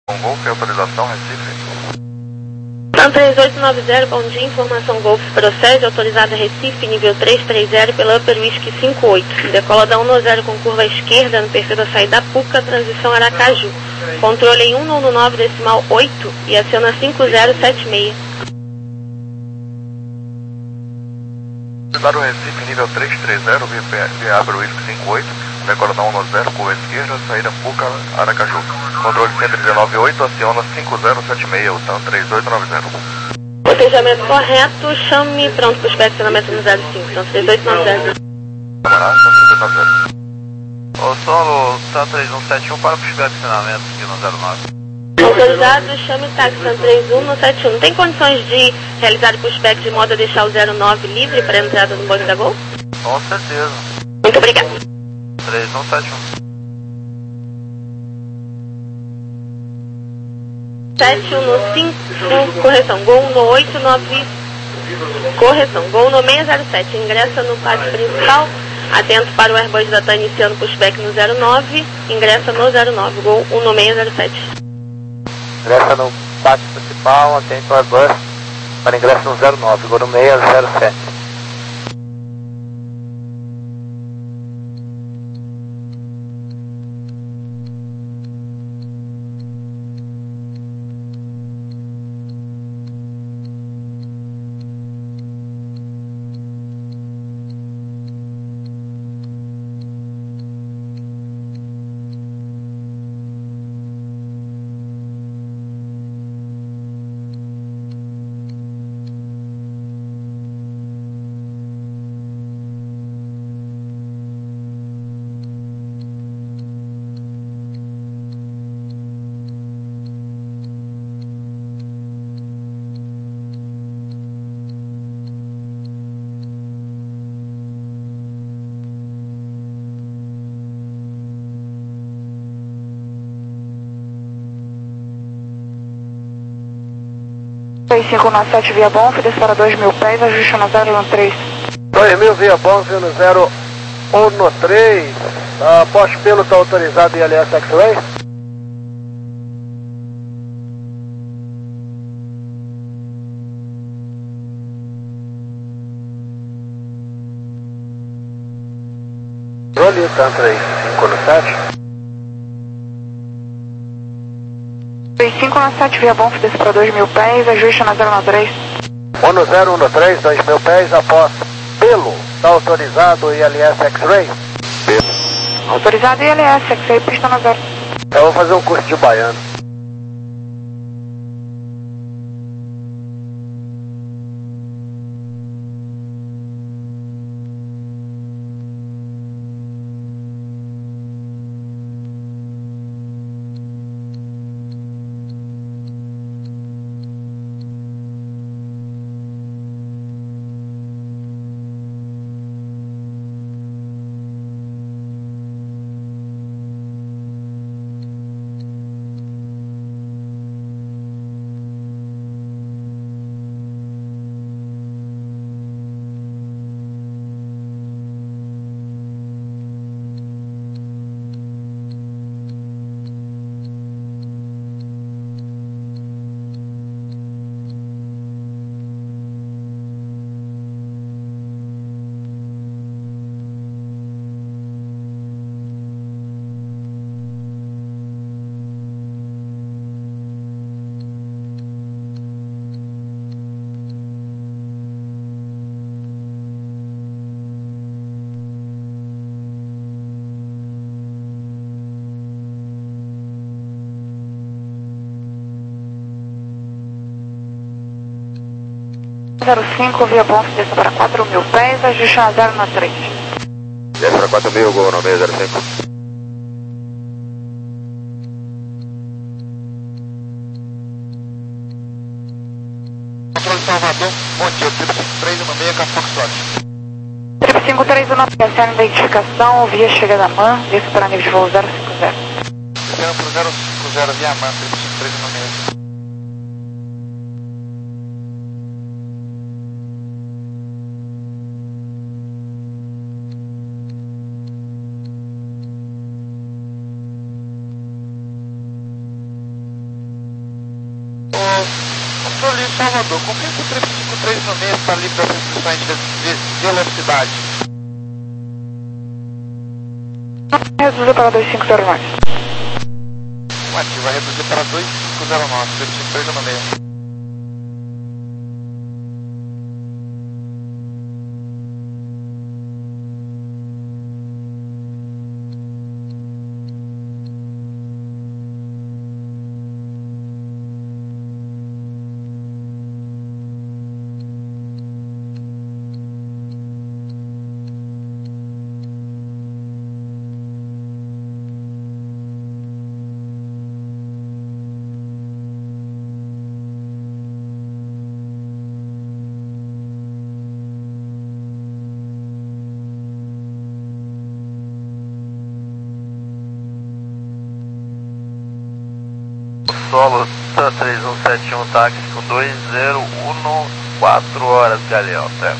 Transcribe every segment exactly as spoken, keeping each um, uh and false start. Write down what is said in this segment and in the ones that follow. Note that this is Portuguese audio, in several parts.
Golf, autorização, Recife. TAM três oito nove zero, bom dia, informação Golf procede, autorizada Recife, nível três três zero pela Upper Whisky cinco oito. Decola da um zero com curva esquerda no perfil da saída Puca, transição Aracaju. Controle em um nove decimal oito e aciona cinco zero sete seis. Autorizado Recife, nível três três zero, via Upper Whisky cinco oito. Decola da um zero, curva esquerda, saída Puca, Aracaju. Controle cento e dezenove oito, aciona cinco zero sete seis, o TAM três oito nove zero. Cotejamento correto, chame pronto para o inspecionamento no zero cinco, TAM três oito nove zero. Camarada, TAM três oito nove zero. Ô solo, TAM três um sete um para o inspecionamento aqui no zero nove. Autorizado, chame táxi TAM três um sete um. Tem condições de realizar o pushback de modo a deixar o zero nove livre para a entrada no banco da Gol? Com certeza. Muito obrigado. três um sete um. sete um no cinco, correção, Gol no oito nove, correção, Gol no seis zero sete, ingressa no pátio principal, atento para o Airbus da TAM iniciando pushback no zero nove, ingressa no zero nove, Gol um no seis zero sete. Ingressa no pátio principal, atento ao Airbus para ingresso no zero nove, Gol no seis zero sete. dois cinco nove sete via Bonf, desce para dois mil pés, ajuste no zero um três. dois mil via Bonf no zero um três, uh, poste pelo está autorizado em L S X-Ray? Controle, TAM três cinco no sete. dois cinco nove sete via Bonf, desce para dois mil pés, ajuste no zero um três. um zero um três, dois mil pés, após pelo, está autorizado em L S X-Ray? Autorizado em L S X-Ray, pista no zero. Eu vou fazer um curso de baiano. zero cinco via Bonf, desce para quatro mil pés, ajuste no zero um três. Desce para quatro mil, Gol no seis zero cinco. Controle Salvador, bom dia, trip cinco três um seis, Café Foxtrot. Trip cinco três um nove, aciona identificação, via chegada M A N, desce para nível de voo zero cinco zero. Aciona para o zero cinco zero via M A N, trip cinco três um seis. Controle Salvador, confirma que o três cinco três no meio está livre das restrições de velocidade. Reduzir para dois cinco zero nove. Ativo, vai reduzir para dois cinco zero nove, três cinco três no meio. Solo três um sete um, táxi com dois zero um quatro horas, Galeão, certo?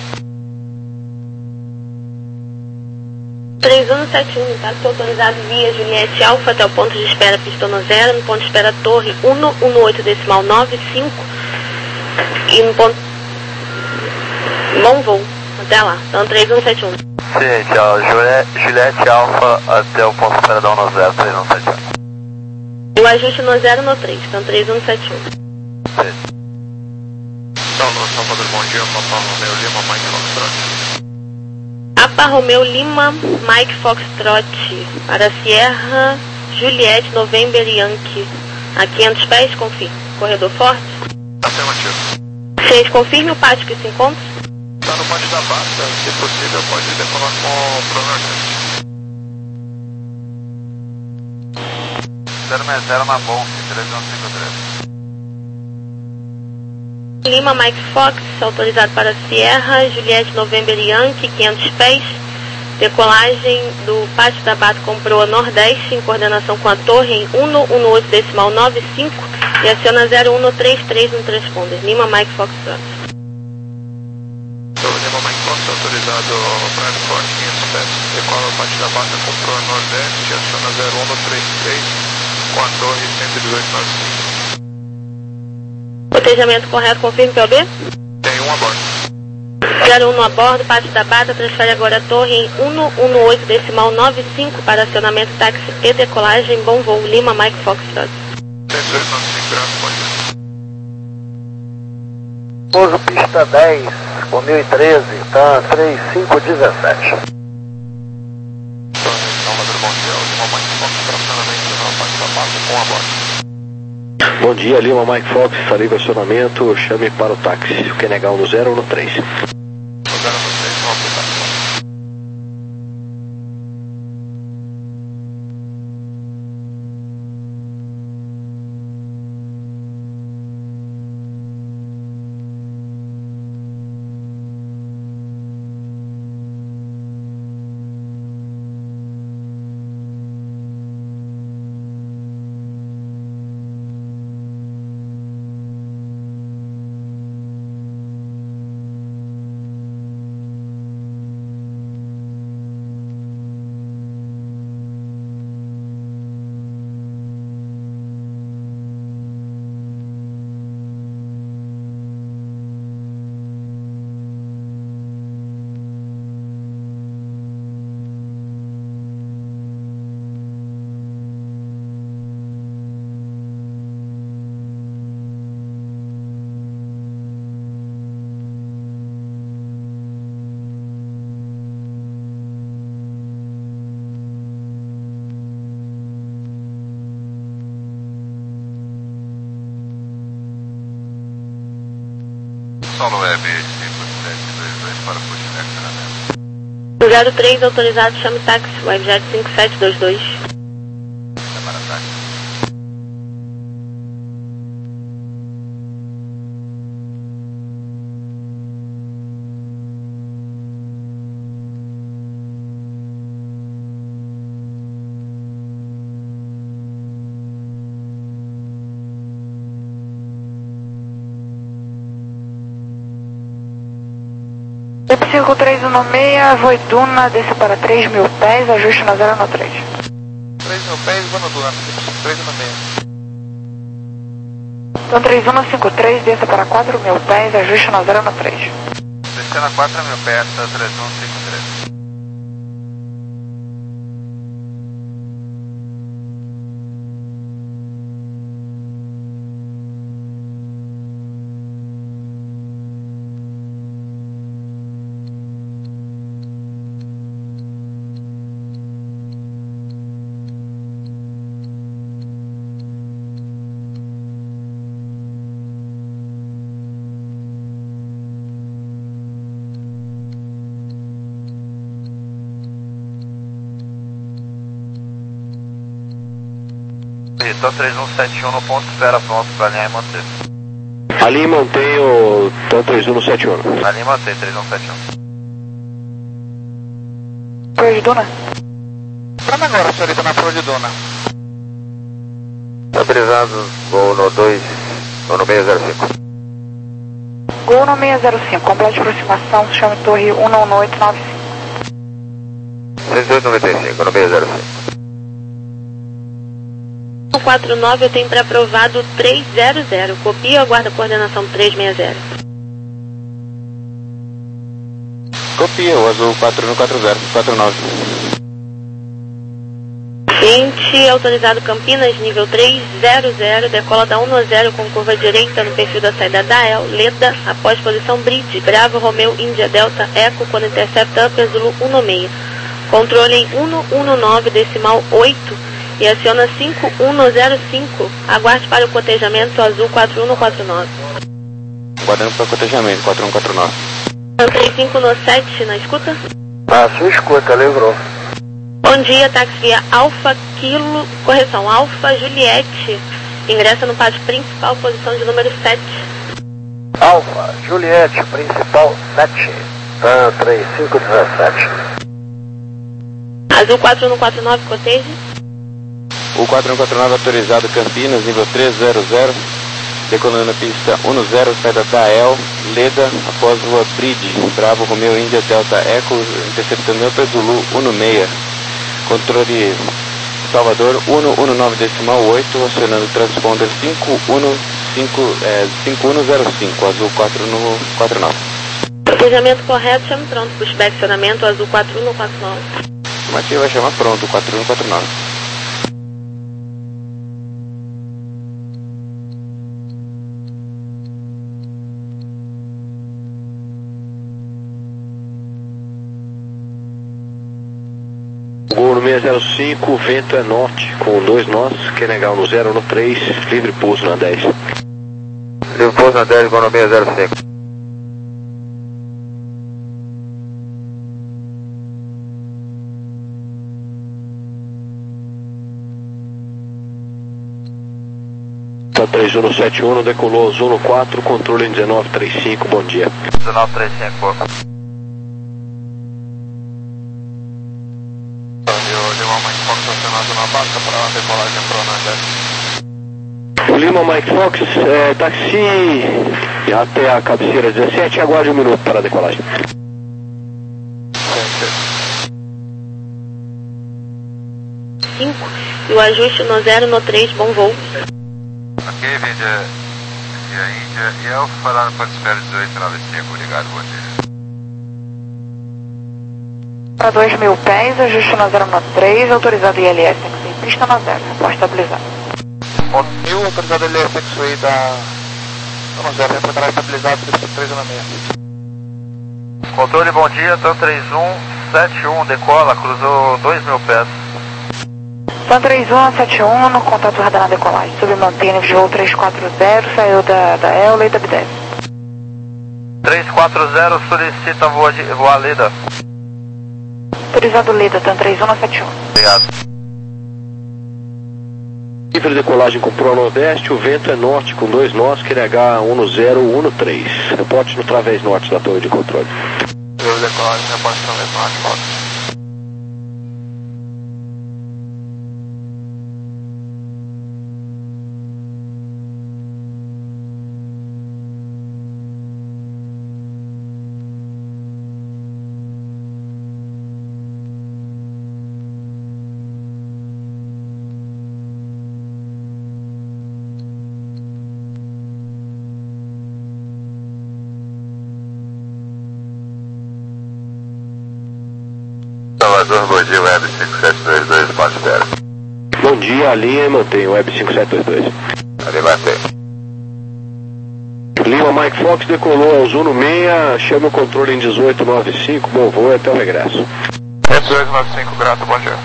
três um sete um, táxi autorizado via Juliette Alfa até o ponto de espera Pistono Zero, no ponto de espera Torre cento e dezoito decimal noventa e cinco e no ponto... Bom voo, até lá, então três um sete um. Sim, tchau, Juliette Alfa até o ponto de espera da um zero três um sete um. O ajuste no zero no três, então três um sete um. Sim. Salvador, bom dia, Papa Romeu Lima, Mike Foxtrot. Papa Romeu Lima, Mike Foxtrot, para Sierra, Juliette, November Yankee, a quinhentos pés, confirme. Corredor forte? Afirmativo. seis, confirme o pátio que se encontra? Está no pátio da Basta, se possível pode decolar com o Pronordeste. zero seis zero na Bonf, três um cinco três. Lima, Mike Fox, autorizado para Sierra, Juliette, November Yankee, quinhentos pés, decolagem do Pátio da Bata com proa Nordeste, em coordenação com a torre em cento e dezoito decimal noventa e cinco e aciona zero um três três no transponder. Lima, Mike Fox, Trot. Lima, Mike Fox, autorizado para aeroporto quinhentos pés, decola o Pátio da Bata com proa Nordeste e aciona zero um três três com a torre cento e dezoito noventa e cinco. Cotejamento correto, confirme P O B? Tem um a bordo. zero um a bordo, Pátio da Bata, transfere agora a torre em cento e dezoito decimal noventa e cinco para acionamento táxi e decolagem. Bom voo, Lima, Mike Fox, Trot. três dois nove cinco, graças, bom dia. Pouso pista dez, com mil e treze, tá três cinco um sete. Salvador, bom dia, Lima, Mike Fox, tracionamento no Pátio da Bata com a bordo. Bom dia, Lima, Mike Fox, farei o acionamento, chame para o táxi, o Q N H um zero um três. Solo Web cinco sete dois dois para o push acionamento. zero três autorizado, chame táxi, Webjet cinco sete dois dois. É para táxi. cinco três um seis, Voiduna, desce para três mil pés, ajuste na zero no três. três mil pés, Voiduna, cinco três um seis. Então três um cinco três, desça para quatro mil pés, ajuste no zero no três. Descendo a quatro mil pés, tá três um cinco três. Então três um sete um no ponto, espera pronto para alinhar e manter. Ali mantém o T três um sete um. Alinha e mantém, três um sete um. Proa de Duna. Entrando agora, senhorita, na proa de Duna. Autorizado, voo no dois, ou no seis zero cinco. Gol no seis zero cinco, complete de aproximação, chame torre um um oito nove cinco. cento e oito noventa e cinco, no seis zero cinco. quatro nove eu tenho para aprovado três zero zero. Copia, aguarda a coordenação três seis zero. Copia, o azul quatro um quatro zero, quatro nove. vinte, autorizado Campinas, nível três zero zero, decola da um no zero com curva direita no perfil da saída da E L, Leda, após posição Bridge, Bravo, Romeu, Índia, Delta, Eco, quando intercepta Upper Zulu um no seis. Controle em um um nove, decimal oito, e aciona cinco um zero cinco, aguarde para o cotejamento azul quatro um quatro nove. Guardando para o cotejamento, quatro um quatro nove. três cinco no sete, na escuta? Ah, sua escuta, livrou. Bom dia, táxi via Alfa Kilo, correção, Alfa Juliette, ingressa no pátio principal, posição de número sete. Alfa, Juliette, principal sete. Tá, três cinco um sete. Azul quatro um quatro nove, coteje. O quatro um quatro nove autorizado Campinas, nível três zero zero, decolando na pista um no zero, saída da E L, Leda, após rua Bridge, Bravo, Romeu, Índia, Delta, Eco, interceptando Upper Zulu um no seis. Controle Salvador um um nove decimal oito, acionando transponder cinco um cinco, é, cinco um zero cinco, azul quatro um quatro nove. Cotejamento correto, chame pronto, pushback acionamento azul quatro um quatro nove. Aqui vai chamar pronto, quatro um quatro nove. Gol no seis zero cinco, vento é norte, com dois nós, Kenegal no zero no três, livre pouso na dez. Livre pouso na dez, gol no seis zero cinco. Tá três um sete um, decolou azul no quatro, controle em dezenove trinta e cinco, bom dia. dezenove trinta e cinco. Na barca para a decolagem pro Nordeste. Lima Mike Fox, é, táxi até a cabeceira dezessete, aguarde um minuto para a decolagem. cinco, e o ajuste no zero no três, bom voo. Ok, Índia, Índia, e eu falando para espera dezoito noventa e cinco, obrigado, bom dia. Para dois mil pés, ajuste no zero no três, autorizado I L S, tem pista no zero, pode estabilizar. mil, autorizado L S X-Way da... no zero, reportará estabilizado, pista três um seis. Controle, bom dia, então três um sete um, decola, cruzou dois mil pés. Então três um sete um, no contato radar na decolagem, submantendo de voo três quatro zero, saiu da, da E L, Leda B dez. três quatro zero, solicita voa de voa Leda. Autorizado Leda, então três um sete um. Obrigado. Livre decolagem com Pro Nordeste, o vento é norte com dois nós, Q N H um no zero, um no três. Reporte no través norte da torre de controle. Livre decolagem, reporte no través norte, volta. Salvador, bom dia, Web cinco sete dois dois, ponte espera. Bom dia, linha e mantém Web cinco sete dois dois. Ali mantém. Lima Mike Fox decolou ao Zuno seis, chama o controle em dezoito noventa e cinco, bom voo até o regresso. dezoito noventa e cinco, grato, bom dia.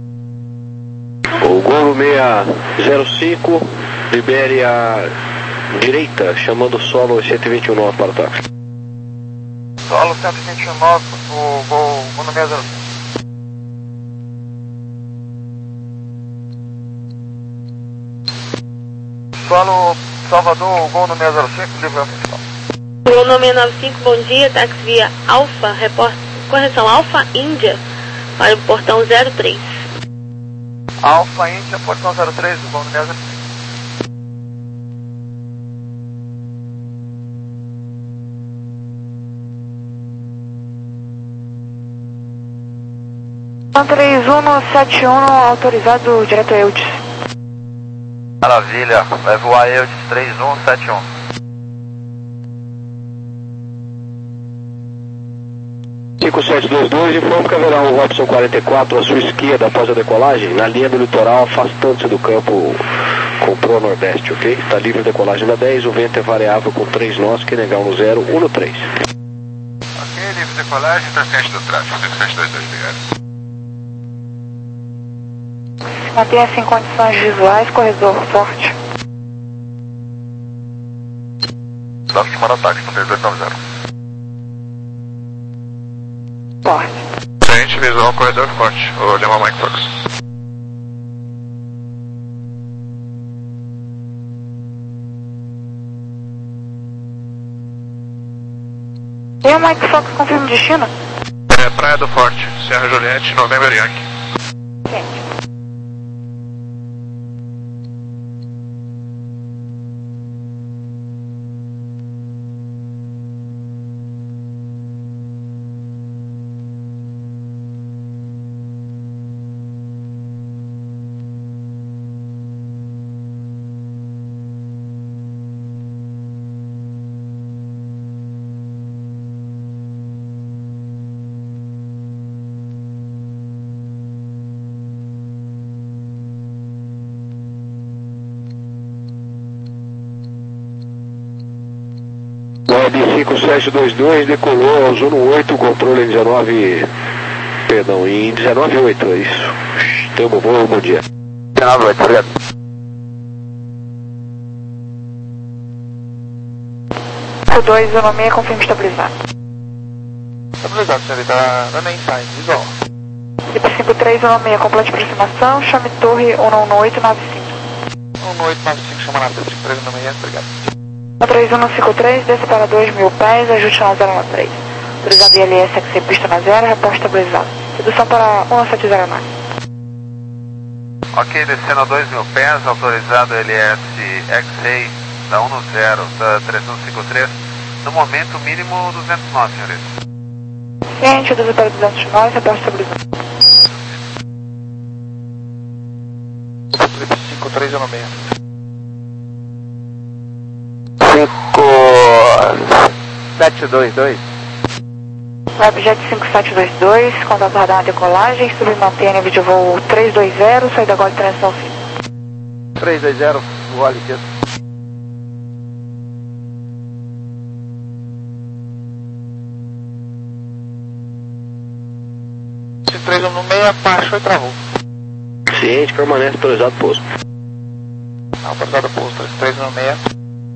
O Golo seis zero cinco, libere a direita, chamando o solo cento e vinte e um nove para o táxi. Solo cento e vinte e nove, o Gol no seis zero cinco. Solo Salvador, Gol no seis zero cinco, livre oficial. Gol no seis nove cinco, bom dia, táxi via Alfa, report... correção Alfa Índia, para o portão zero três. Alfa Índia, portão zero três, o Gol no seis zero cinco. três um sete um, autorizado direto a Eudes. Maravilha, vai voar Eudes três um sete um. cinco sete dois dois, informa que haverá um Robson quarenta e quatro à sua esquerda após a decolagem, na linha do litoral, afastando-se do campo com pro nordeste, ok? Está livre a decolagem na dez, o vento é variável com três nós, que negar no zero, um no três. Ok, livre decolagem, está ciente do tráfego, cinco sete dois dois, obrigado. Mantenha-se em condições visuais, corredor forte. Nosso chamado ataque, número dois nove zero. Forte. Frente, visual, corredor forte, o Lima Mike Fox. E o Mike Fox confirma o destino? É Praia do Forte, Serra Juliette, November Yankee. Gente. Web cinco sete dois dois decolou ao Zuno oito, controle em dezenove, perdão, em dezenove oito, é isso. Tamo bom, bom dia. dezenove oito, obrigado. O dois um seis, confirma estabilizado. Estabilizado, senhorita, running sign, visual. Lipa cinco três um seis, complete aproximação, chame torre um um oito nove cinco. um oito nove cinco, chama na cinco três um seis, obrigado. três um cinco três, desce para dois mil pés, ajuste na zero um três. Autorizado I L S X C, pista na zero, reporte estabilizado. Redução para um sete zero nove. Ok, descendo a dois mil pés, autorizado L S X A da um no zero, da três um cinco três, no momento mínimo duzentos nós, senhorita. Ciente, reduzido para duzentos nós, reporte estabilizado. cinco três um seis. cinco sete dois dois. Webjet cinco sete dois dois, contato radar na decolagem, submantém nível de voo três dois zero, saída agora de transição fim. três dois zero, voo liquidez. cinco três um seis, baixou e travou. Ciente, permanece autorizado posto. Autorizado posto, três três um seis.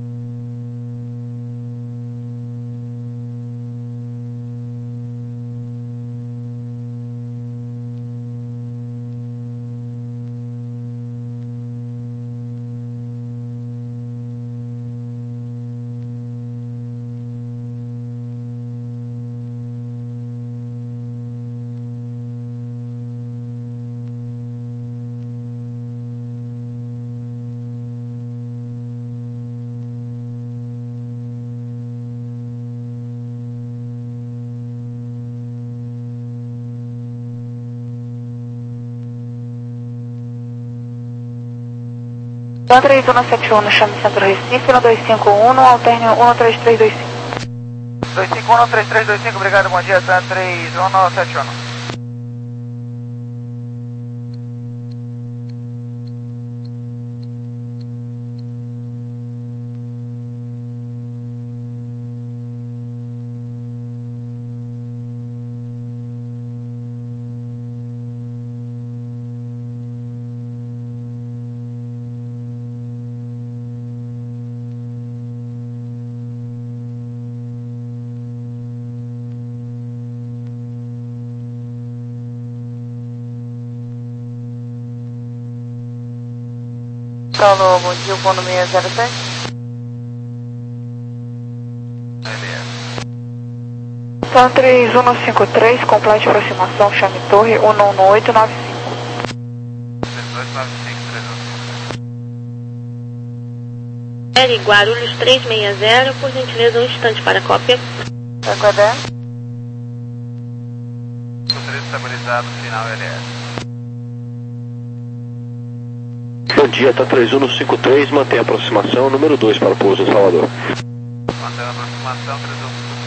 Dan três um sete um, chame Centro Recife, no dois cinco um, alterne um três três dois cinco. dois cinco um, três três dois cinco, obrigado, bom dia, Dan três um sete um. Paulo, bom dia, o Bono seis zero sete. São três um cinco três, complete aproximação, chame torre um um oito nove cinco. três oito nove cinco, três um. L, Guarulhos três seis zero, por gentileza um instante para cópia. Aguardar. três estabilizado, final L S. Bom dia, tá três um cinco três, mantém a aproximação, número dois para o pouso em Salvador. Mantém a aproximação, três um cinco três.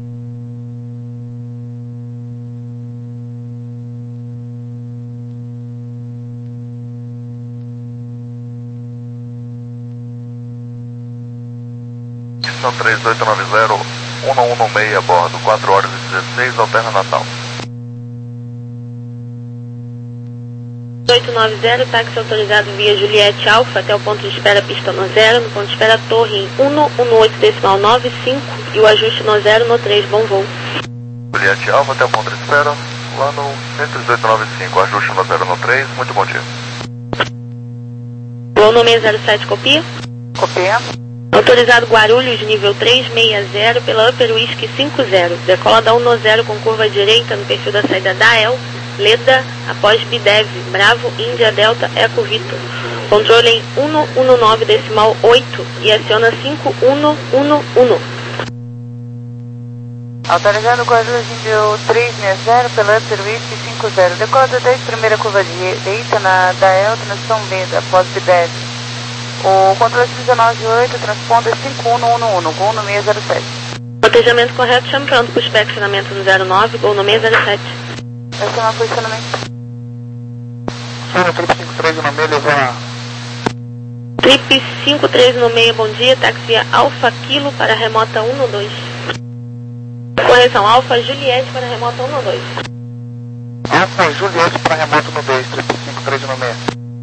São três oito nove zero, um um seis a bordo, quatro horas e dezesseis, alterna Natal. oito nove zero, táxi autorizado via Juliette Alfa até o ponto de espera pista no zero, no ponto de espera torre em um um oito decimal nove cinco e o ajuste no zero no três, bom voo. Juliette Alfa até o ponto de espera, lá no cento e oito nove cinco, ajuste no zero no três, muito bom dia. Voo no seis zero sete, copia. Copia. Autorizado Guarulhos, nível três seis zero, pela Upper Whisky cinco zero. Decola da um no zero com curva direita no perfil da saída da E L, Leda, após Bidev, Bravo, Índia, Delta, Eco, Vitor. Controle em um um nove decimal oito e aciona cinco um um um. Autorizado Guarulhos, nível três seis zero, pela Upper Whisky cinco zero. Decola da dez, primeira curva direita na da E L, transição Leda, após Bidev. O controle dezenove oito, transponder cinco um um um, gol no seis zero sete. Protejamento correto, chame pronto para o inspecionamento no zero nove, gol no seis zero sete. Esse é o meu posicionamento. Senhora, trip cinco três no meio, levar. Trip cinco três no meio, bom dia, táxi via Alfa Kilo para remota um dois. Correção, Alfa Juliette para remota um dois. Alfa Juliette para remoto no dois, trip cinco três no meio.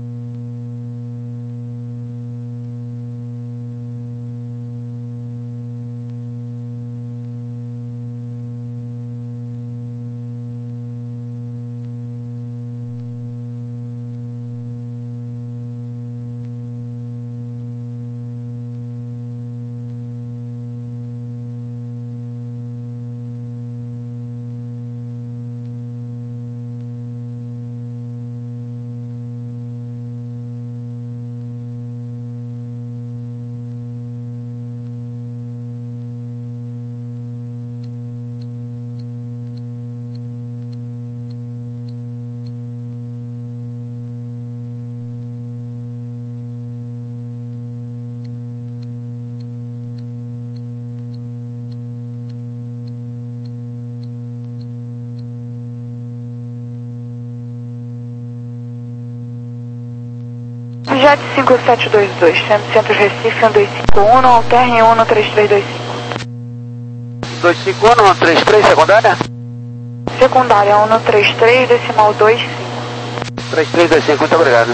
Jet cinco sete dois dois, Centro Recife um dois cinco um, alterne um três três dois cinco. dois cinco um, um três três, secundária? Secundária um três três, decimal dois cinco. três três dois cinco, muito obrigado.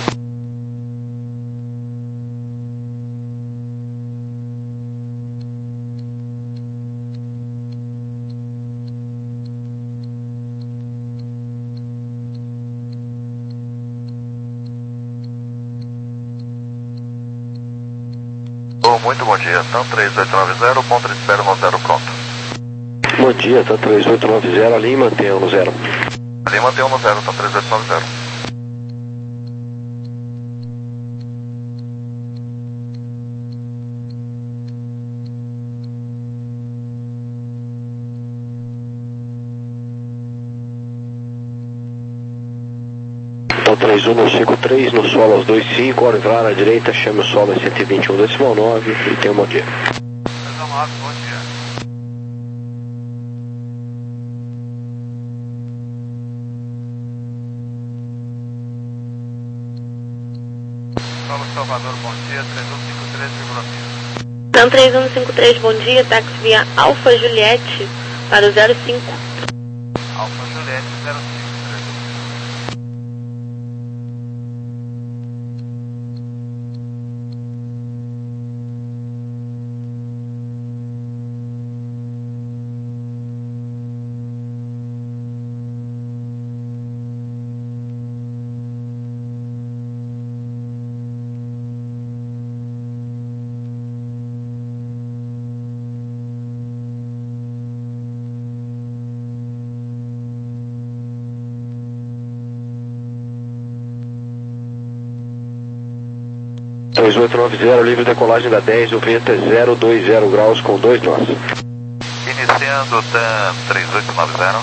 Oh, muito bom dia, então três oito nove zero, ponto de espera no zero pronto. Bom dia, tá três oito nove zero, ali mantenha no zero. Ali mantém um no zero, tá três oito nove zero. Então três um cinco três, no solo aos dois cinco, hora entrar à direita, chame o solo em cento e vinte e um decimal nove e tenha um bom dia. três um nove, bom dia. Solo Salvador, bom dia, três um cinco três, vírgula cinco. Então três um cinco três, bom dia, táxi via Alfa Juliette para o zero cinco. Alfa Juliette, zero cinco. três oito nove zero, livre decolagem da dez, o vento é zero dois zero graus com dois nós. Iniciando TAM três oito nove zero.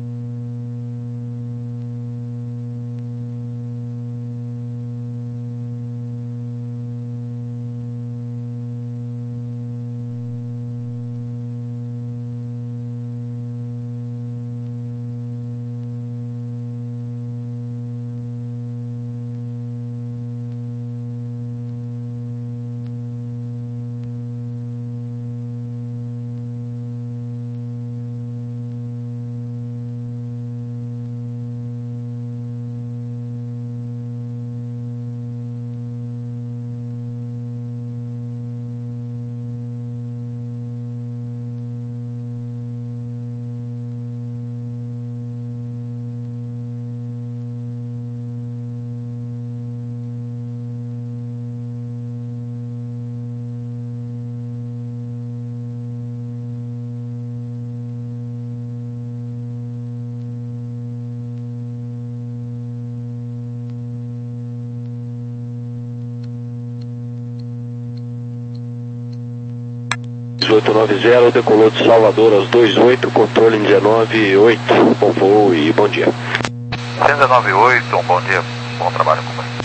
oito nove zero, decolou de Salvador aos dois oito, controle em dezenove oito, bom voo e bom dia. dezenove oito, um bom dia, bom trabalho com você.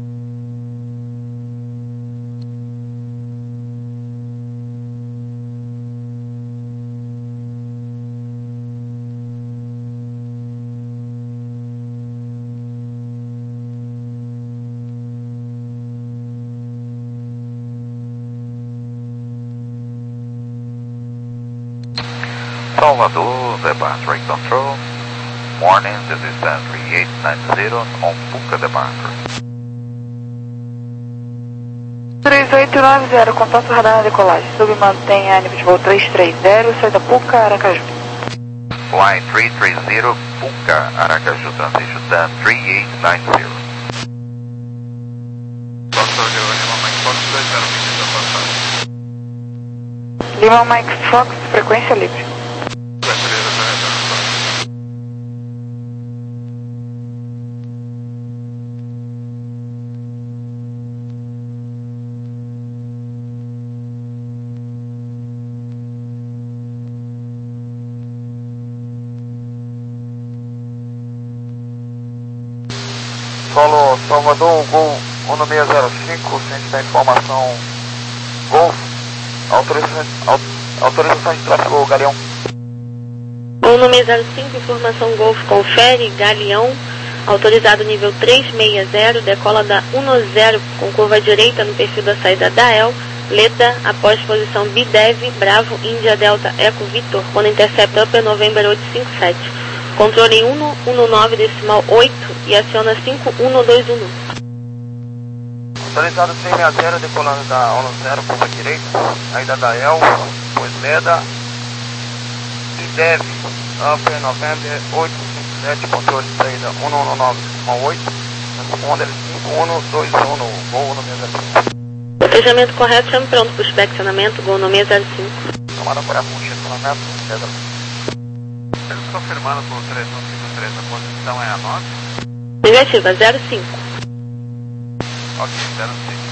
Salvador, departure control. Morning, this is TAM three eight nine zero on Puca departure. três oito nove zero, contato radar na decolagem. Submantém a nível de voo três três zero, saída Puca, Aracaju. Fly três três zero, Puca, Aracaju, transition TAM three eight nine zero. Lima Mike Fox, frequência livre. Solo Salvador, Gol um seis zero cinco, ciente da informação Golf, autorização, au, autorização de tráfego Galeão. um seis zero cinco, informação Golf, confere, Galeão, autorizado nível três seis zero, decola da um zero com curva direita no perfil da saída da E L, Leda, após posição B D E V, Bravo, Índia, Delta, Eco, Vitor, quando intercepta Upper November oito cinco sete. Controle em um um nove decimal oito e aciona cinco um dois um. Autorizado três seis zero, decolando da um zero, curva direita, saída da E L, pois Leda, B D E V, Upper November oito cinco sete, controle de saída um um nove decimal oito, responde cinco um dois um, voo no seis zero cinco. Protejamento correto, chame pronto para o inspecionamento, voo no seis zero cinco. Tomada para o inspecionamento, seis zero cinco. Confirmando com o três um cinco três, a posição é a nove? Negativa, zero cinco. Ok, zero cinco.